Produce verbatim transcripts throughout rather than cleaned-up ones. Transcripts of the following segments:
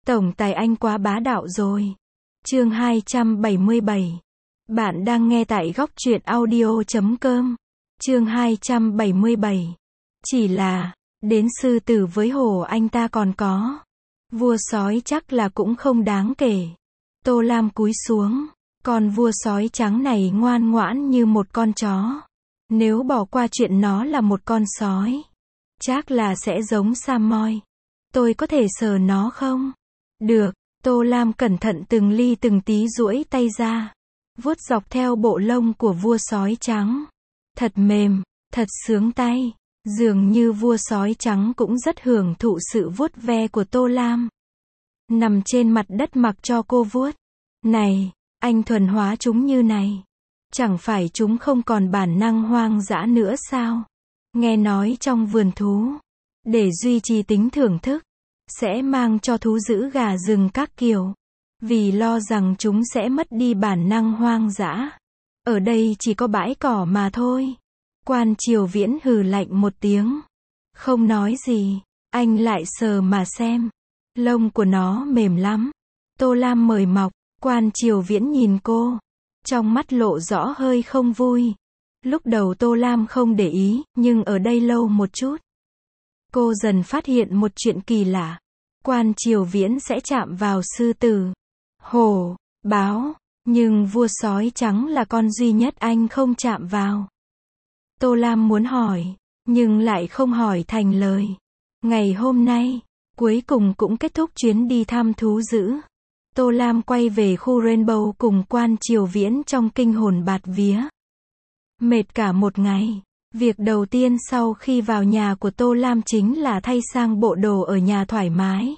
Tổng tài anh quá bá đạo rồi. Chương hai trăm bảy mươi bảy. Bạn đang nghe tại góc truyện audio chấm com. Chương hai trăm bảy mươi bảy. Chỉ là, đến sư tử với hổ anh ta còn có. Vua sói chắc là cũng không đáng kể. Tô Lam cúi xuống. Con vua sói trắng này ngoan ngoãn như một con chó. Nếu bỏ qua chuyện nó là một con sói, chắc là sẽ giống Samoy. Tôi có thể sờ nó không? Được. Tô Lam cẩn thận từng ly từng tí duỗi tay ra, vuốt dọc theo bộ lông của vua sói trắng. Thật mềm, thật sướng tay. Dường như vua sói trắng cũng rất hưởng thụ sự vuốt ve của Tô Lam. Nằm trên mặt đất mặc cho cô vuốt. Này, anh thuần hóa chúng như này, chẳng phải chúng không còn bản năng hoang dã nữa sao? Nghe nói trong vườn thú, để duy trì tính thưởng thức, sẽ mang cho thú dữ gà rừng các kiểu, vì lo rằng chúng sẽ mất đi bản năng hoang dã. Ở đây chỉ có bãi cỏ mà thôi. Quan Triều Viễn hừ lạnh một tiếng, không nói gì. Anh lại sờ mà xem, lông của nó mềm lắm. Tô Lam mời mọc. Quan Triều Viễn nhìn cô, trong mắt lộ rõ hơi không vui. Lúc đầu Tô Lam không để ý, nhưng ở đây lâu một chút, cô dần phát hiện một chuyện kỳ lạ. Quan Triều Viễn sẽ chạm vào sư tử, hổ, báo, nhưng vua sói trắng là con duy nhất anh không chạm vào. Tô Lam muốn hỏi, nhưng lại không hỏi thành lời. Ngày hôm nay, cuối cùng cũng kết thúc chuyến đi thăm thú dữ. Tô Lam quay về khu Rainbow cùng Quan Triều Viễn trong kinh hồn bạt vía. Mệt cả một ngày. Việc đầu tiên sau khi vào nhà của Tô Lam chính là thay sang bộ đồ ở nhà thoải mái.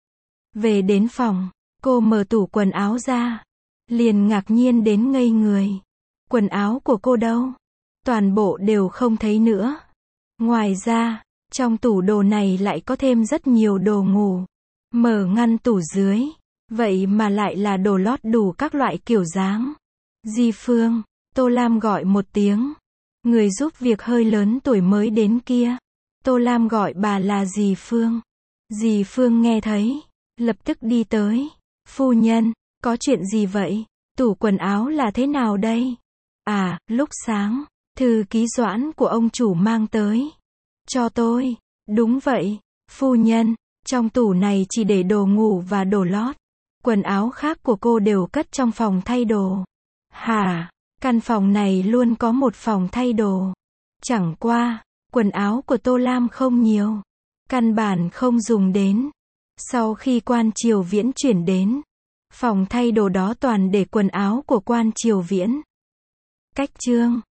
Về đến phòng, cô mở tủ quần áo ra, liền ngạc nhiên đến ngây người. Quần áo của cô đâu? Toàn bộ đều không thấy nữa. Ngoài ra, trong tủ đồ này lại có thêm rất nhiều đồ ngủ. Mở ngăn tủ dưới, vậy mà lại là đồ lót đủ các loại kiểu dáng. Di Phương, Tô Lam gọi một tiếng. Người giúp việc hơi lớn tuổi mới đến kia. Tô Lam gọi bà là dì Phương. Dì Phương nghe thấy, lập tức đi tới. Phu nhân, có chuyện gì vậy? Tủ quần áo là thế nào đây? À, lúc sáng, thư ký Doãn của ông chủ mang tới. Cho tôi. Đúng vậy, phu nhân, trong tủ này chỉ để đồ ngủ và đồ lót. Quần áo khác của cô đều cất trong phòng thay đồ. Hả? Căn phòng này luôn có một phòng thay đồ. Chẳng qua, quần áo của Tô Lam không nhiều, căn bản không dùng đến. Sau khi Quan Triều Viễn chuyển đến, phòng thay đồ đó toàn để quần áo của Quan Triều Viễn. Cách chương.